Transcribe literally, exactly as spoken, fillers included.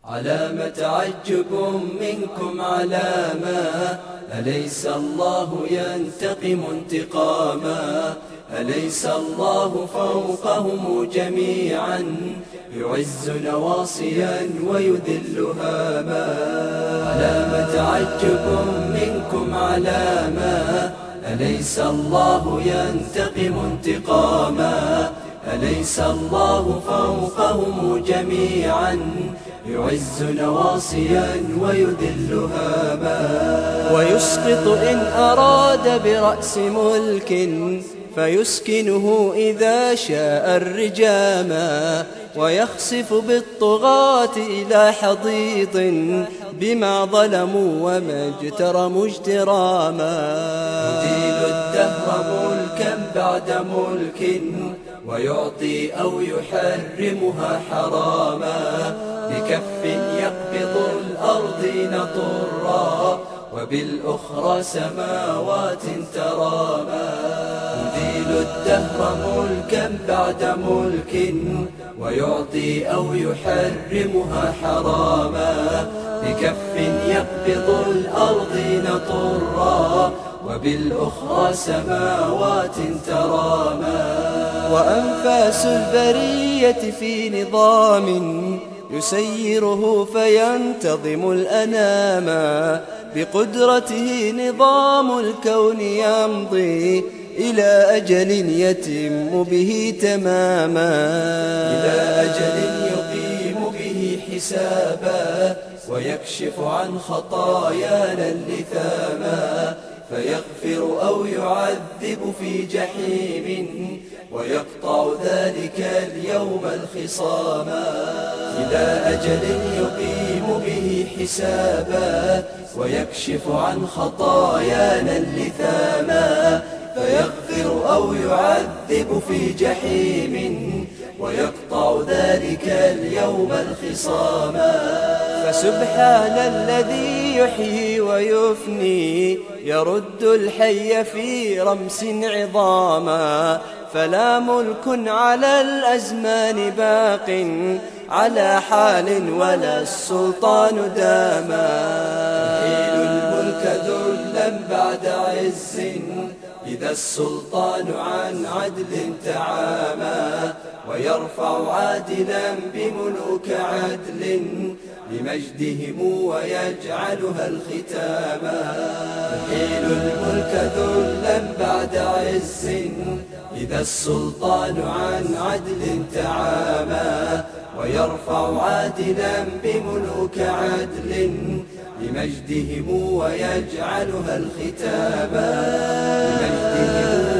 علام تعجب منكم علامة، أليس الله ينتقم انتقاما؟ أليس الله فوقهم جميعا يعز نواصيا ويذل هاما؟ علام تعجب منكم علامة، أليس الله ينتقم انتقاما؟ أليس الله فوقهم جميعا يعز نواصيا ويذل هاما؟ ويسقط إن أراد برأس ملك فيسكنه إذا شاء الرجاما، ويخسف بالطغاة إلى حضيض بما ظلموا وما اجترموا اجتراما. يديل الدهر ملكا بعد ملك ويعطي أو يحرمها حراما، بكف يقبض الأرضين طرا وبالأخرى سماوات تراما. يديل الدهر ملكا بعد ملك ويعطي أو يحرمها حراما، بكف يقبض الأرضين طرا وبالأخرى سماوات تراما. وأنفاس البرية في نظام يسيره فينتظم الأناما، بقدرته نظام الكون يمضي إلى أجل يتم به تماما. إلى أجل يقيم به حسابا ويكشف عن خطايانا اللثاما، فيغفر أو يعذب في جحيم ويقطع ذلك اليوم الخصاما. إلى أجل يقيم به حسابا ويكشف عن خطايانا اللثاما، فيغفر أو يعذب في جحيم ويقطع ذلك اليوم الخصاما. فسبحان الذي يحيي ويفني، يرد الحي في رمس عظاما، فلا ملك على الأزمان باق على حال ولا السلطان داما. يحيل الملك ذلا بعد عز إذا السلطان عن عدل تعامى، ويرفع عادلا بملوك عدل لمجدهم ويجعلها الختاما. يحيل الملك ذلا بعد عز إذا السلطان عن عدل تعامى، ويرفع عادلا بملوك عدل لمجدهم ويجعلها الختاما. لمجدهم